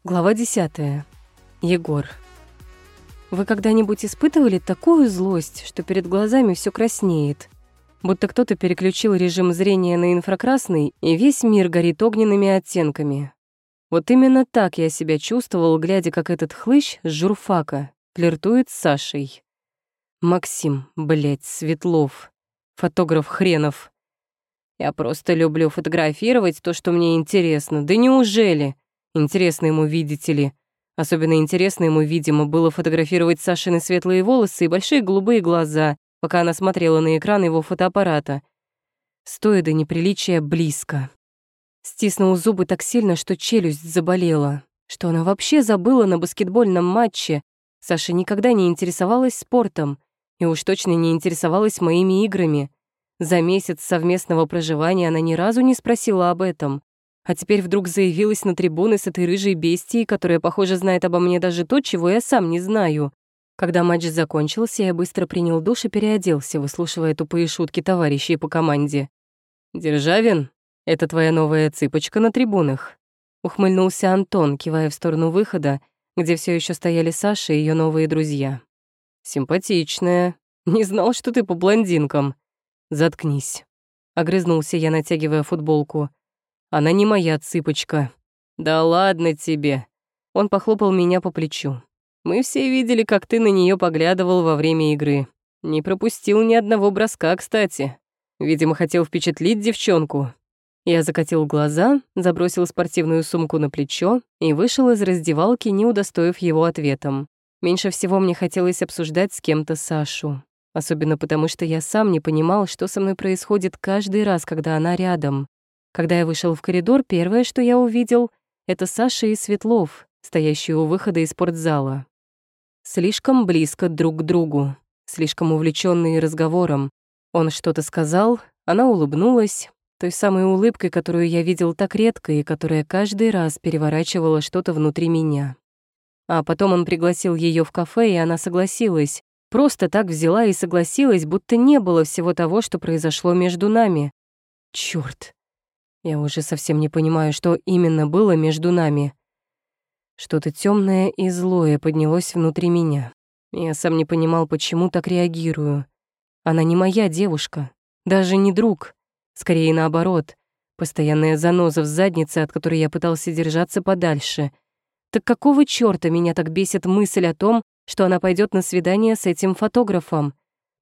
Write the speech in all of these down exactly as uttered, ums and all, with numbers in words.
Глава десятая. Егор. Вы когда-нибудь испытывали такую злость, что перед глазами все краснеет? Будто кто-то переключил режим зрения на инфракрасный, и весь мир горит огненными оттенками. Вот именно так я себя чувствовал, глядя, как этот хлыщ с журфака флиртует с Сашей. Максим, блядь, Светлов. Фотограф хренов. Я просто люблю фотографировать то, что мне интересно. Да неужели? Интересно ему, видите ли. Особенно интересно ему, видимо, было фотографировать Сашины светлые волосы и большие голубые глаза, пока она смотрела на экран его фотоаппарата. Стоя до неприличия близко. Стиснул зубы так сильно, что челюсть заболела. Что она вообще забыла на баскетбольном матче. Саша никогда не интересовалась спортом. И уж точно не интересовалась моими играми. За месяц совместного проживания она ни разу не спросила об этом. А теперь вдруг заявилась на трибуны с этой рыжей бестией, которая, похоже, знает обо мне даже то, чего я сам не знаю. Когда матч закончился, я быстро принял душ и переоделся, выслушивая тупые шутки товарищей по команде. «Державин, это твоя новая цыпочка на трибунах», — ухмыльнулся Антон, кивая в сторону выхода, где все еще стояли Саша и ее новые друзья. «Симпатичная. Не знал, что ты по блондинкам». «Заткнись», — огрызнулся я, натягивая футболку. «Она не моя цыпочка». «Да ладно тебе». Он похлопал меня по плечу. «Мы все видели, как ты на нее поглядывал во время игры. Не пропустил ни одного броска, кстати. Видимо, хотел впечатлить девчонку». Я закатил глаза, забросил спортивную сумку на плечо и вышел из раздевалки, не удостоив его ответом. Меньше всего мне хотелось обсуждать с кем-то Сашу. Особенно потому, что я сам не понимал, что со мной происходит каждый раз, когда она рядом. Когда я вышел в коридор, первое, что я увидел, это Саша и Светлов, стоящие у выхода из спортзала. Слишком близко друг к другу, слишком увлечённые разговором. Он что-то сказал, она улыбнулась, той самой улыбкой, которую я видел так редко и которая каждый раз переворачивала что-то внутри меня. А потом он пригласил её в кафе, и она согласилась. Просто так взяла и согласилась, будто не было всего того, что произошло между нами. Чёрт. Я уже совсем не понимаю, что именно было между нами. Что-то тёмное и злое поднялось внутри меня. Я сам не понимал, почему так реагирую. Она не моя девушка, даже не друг. Скорее наоборот, постоянная заноза в заднице, от которой я пытался держаться подальше. Так какого чёрта меня так бесит мысль о том, что она пойдёт на свидание с этим фотографом?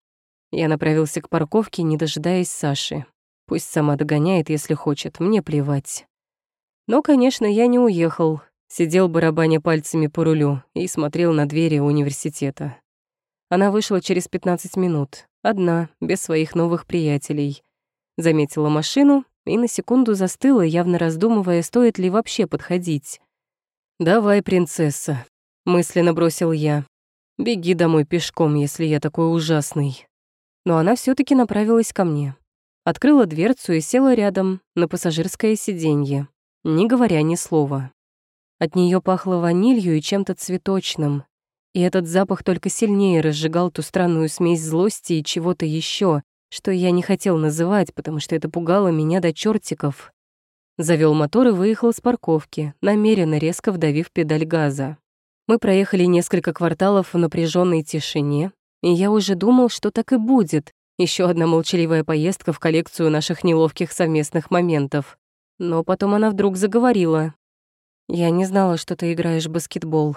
Я направился к парковке, не дожидаясь Саши. Пусть сама догоняет, если хочет, мне плевать. Но, конечно, я не уехал. Сидел, барабаня пальцами по рулю, и смотрел на двери университета. Она вышла через пятнадцать минут, одна, без своих новых приятелей. Заметила машину и на секунду застыла, явно раздумывая, стоит ли вообще подходить. «Давай, принцесса», — мысленно бросил я. «Беги домой пешком, если я такой ужасный». Но она все таки направилась ко мне. Открыла дверцу и села рядом, на пассажирское сиденье, не говоря ни слова. От нее пахло ванилью и чем-то цветочным, и этот запах только сильнее разжигал ту странную смесь злости и чего-то еще, что я не хотел называть, потому что это пугало меня до чертиков. Завел мотор и выехал с парковки, намеренно резко вдавив педаль газа. Мы проехали несколько кварталов в напряженной тишине, и я уже думал, что так и будет. Еще одна молчаливая поездка в коллекцию наших неловких совместных моментов. Но потом она вдруг заговорила. «Я не знала, что ты играешь в баскетбол».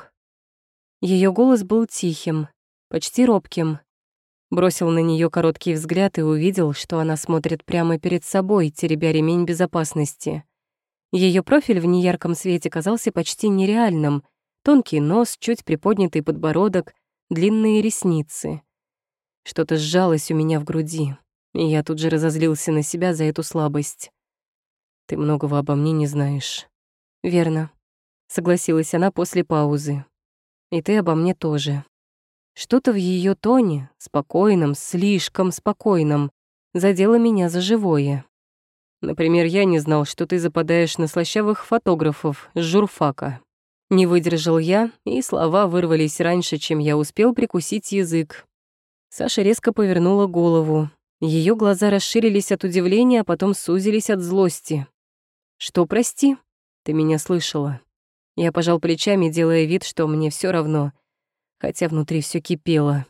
Ее голос был тихим, почти робким. Бросил на нее короткий взгляд и увидел, что она смотрит прямо перед собой, теребя ремень безопасности. Ее профиль в неярком свете казался почти нереальным. Тонкий нос, чуть приподнятый подбородок, длинные ресницы. Что-то сжалось у меня в груди, и я тут же разозлился на себя за эту слабость. «Ты многого обо мне не знаешь». «Верно», — согласилась она после паузы. «И ты обо мне тоже». Что-то в ее тоне, спокойном, слишком спокойном, задело меня за живое. «Например, я не знал, что ты западаешь на слащавых фотографов с журфака». Не выдержал я, и слова вырвались раньше, чем я успел прикусить язык. Саша резко повернула голову. Ее глаза расширились от удивления, а потом сузились от злости. «Что, прости? Ты меня слышала?» Я пожал плечами, делая вид, что мне все равно, хотя внутри все кипело.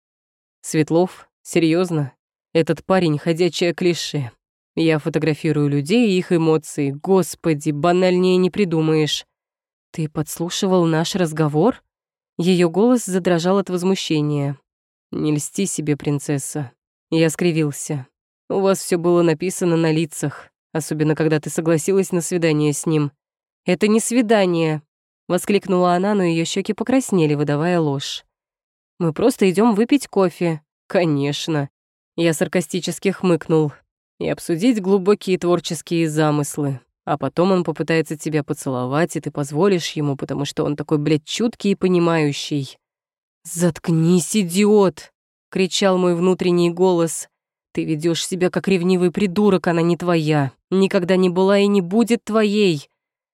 Светлов? Серьезно? Этот парень — ходячее клише. Я фотографирую людей и их эмоции. Господи, банальнее не придумаешь. Ты подслушивал наш разговор? Ее голос задрожал от возмущения. Не льсти себе, принцесса. Я скривился. У вас все было написано на лицах, особенно когда ты согласилась на свидание с ним. Это не свидание, воскликнула она, но ее щеки покраснели, выдавая ложь. Мы просто идем выпить кофе. Конечно. Я саркастически хмыкнул. И обсудить глубокие творческие замыслы. А потом он попытается тебя поцеловать, и ты позволишь ему, потому что он такой, блядь, чуткий и понимающий. «Заткнись, идиот!» — кричал мой внутренний голос. «Ты ведешь себя как ревнивый придурок, она не твоя. Никогда не была и не будет твоей».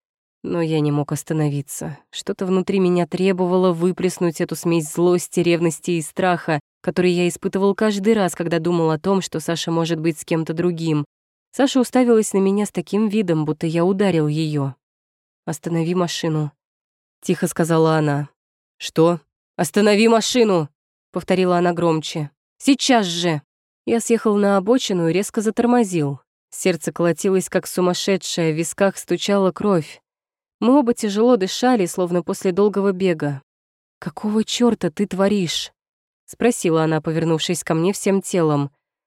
Но я не мог остановиться. Что-то внутри меня требовало выплеснуть эту смесь злости, ревности и страха, который я испытывал каждый раз, когда думал о том, что Саша может быть с кем-то другим. Саша уставилась на меня с таким видом, будто я ударил ее. «Останови машину», — тихо сказала она. «Что? Останови машину!» — повторила она громче. «Сейчас же!» Я съехал на обочину и резко затормозил. Сердце колотилось, как сумасшедшее, в висках стучала кровь. Мы оба тяжело дышали, словно после долгого бега. «Какого чёрта ты творишь?» — спросила она, повернувшись ко мне всем телом.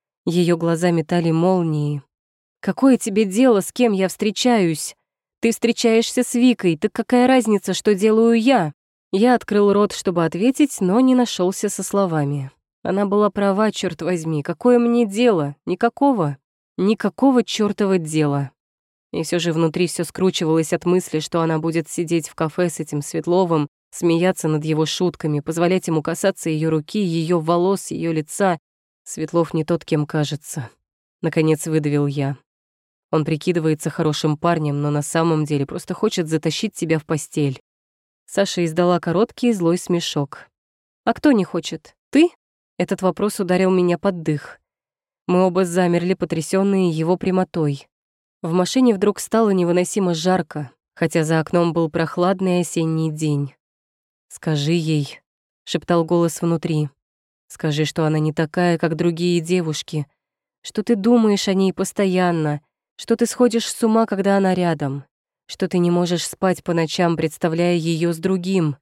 Ее глаза метали молнии. «Какое тебе дело, с кем я встречаюсь? Ты встречаешься с Викой, так какая разница, что делаю я?» Я открыл рот, чтобы ответить, но не нашелся со словами. Она была права, черт возьми. Какое мне дело? Никакого. Никакого чёртова дела. И все же внутри все скручивалось от мысли, что она будет сидеть в кафе с этим Светловым, смеяться над его шутками, позволять ему касаться ее руки, ее волос, ее лица. Светлов не тот, кем кажется. Наконец выдавил я. Он прикидывается хорошим парнем, но на самом деле просто хочет затащить тебя в постель. Саша издала короткий злой смешок. «А кто не хочет? Ты?» Этот вопрос ударил меня под дых. Мы оба замерли, потрясённые его прямотой. В машине вдруг стало невыносимо жарко, хотя за окном был прохладный осенний день. «Скажи ей», — шептал голос внутри. «Скажи, что она не такая, как другие девушки, что ты думаешь о ней постоянно, что ты сходишь с ума, когда она рядом, что ты не можешь спать по ночам, представляя ее с другим».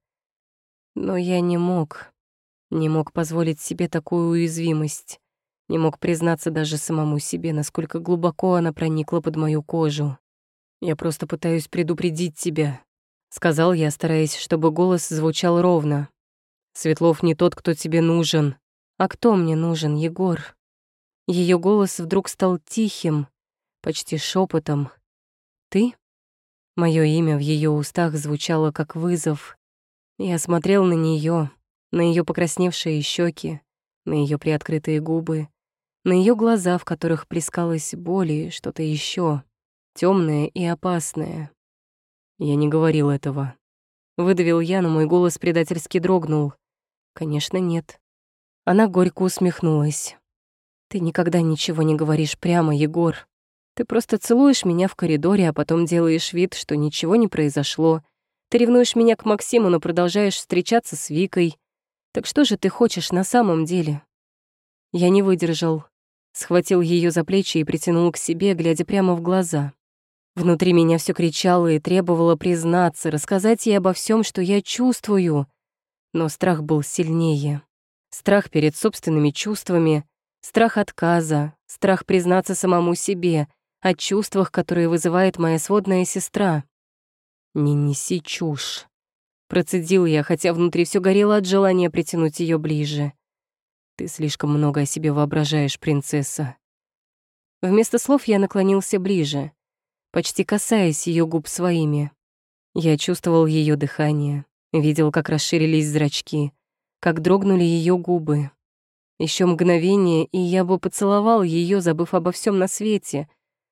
Но я не мог, не мог позволить себе такую уязвимость. Не мог признаться даже самому себе, насколько глубоко она проникла под мою кожу. «Я просто пытаюсь предупредить тебя», — сказал я, стараясь, чтобы голос звучал ровно. «Светлов не тот, кто тебе нужен». «А кто мне нужен, Егор?» Ее голос вдруг стал тихим, почти шепотом. «Ты?» Мое имя в ее устах звучало как вызов. Я смотрел на нее, на ее покрасневшие щеки, на ее приоткрытые губы, на ее глаза, в которых плескалась боль и что-то еще темное и опасное. Я не говорил этого. Выдавил я, но мой голос предательски дрогнул. Конечно, нет. Она горько усмехнулась. Ты никогда ничего не говоришь прямо, Егор. Ты просто целуешь меня в коридоре, а потом делаешь вид, что ничего не произошло. Ты ревнуешь меня к Максиму, но продолжаешь встречаться с Викой. Так что же ты хочешь на самом деле? Я не выдержал. Схватил ее за плечи и притянул к себе, глядя прямо в глаза. Внутри меня все кричало и требовало признаться, рассказать ей обо всем, что я чувствую. Но страх был сильнее. Страх перед собственными чувствами, страх отказа, страх признаться самому себе о чувствах, которые вызывает моя сводная сестра. «Не неси чушь», — процедил я, хотя внутри все горело от желания притянуть ее ближе. «Ты слишком много о себе воображаешь, принцесса». Вместо слов я наклонился ближе, почти касаясь ее губ своими. Я чувствовал ее дыхание, видел, как расширились зрачки, как дрогнули ее губы. Еще мгновение, и я бы поцеловал ее, забыв обо всем на свете.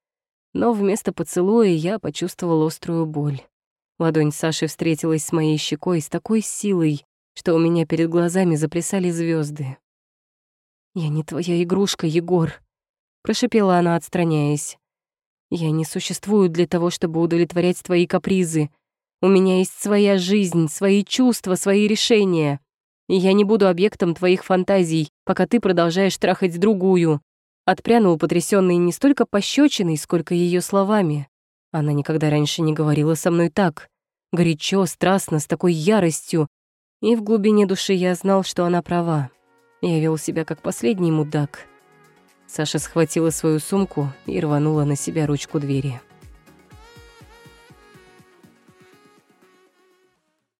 Но вместо поцелуя я почувствовал острую боль. Ладонь Саши встретилась с моей щекой с такой силой, что у меня перед глазами заплясали звезды. «Я не твоя игрушка, Егор», — прошипела она, отстраняясь. «Я не существую для того, чтобы удовлетворять твои капризы. У меня есть своя жизнь, свои чувства, свои решения. И я не буду объектом твоих фантазий, пока ты продолжаешь трахать другую». Отпрянул потрясённый не столько пощечиной, сколько ее словами. Она никогда раньше не говорила со мной так. Горячо, страстно, с такой яростью. И в глубине души я знал, что она права. Я вел себя как последний мудак. Саша схватила свою сумку и рванула на себя ручку двери.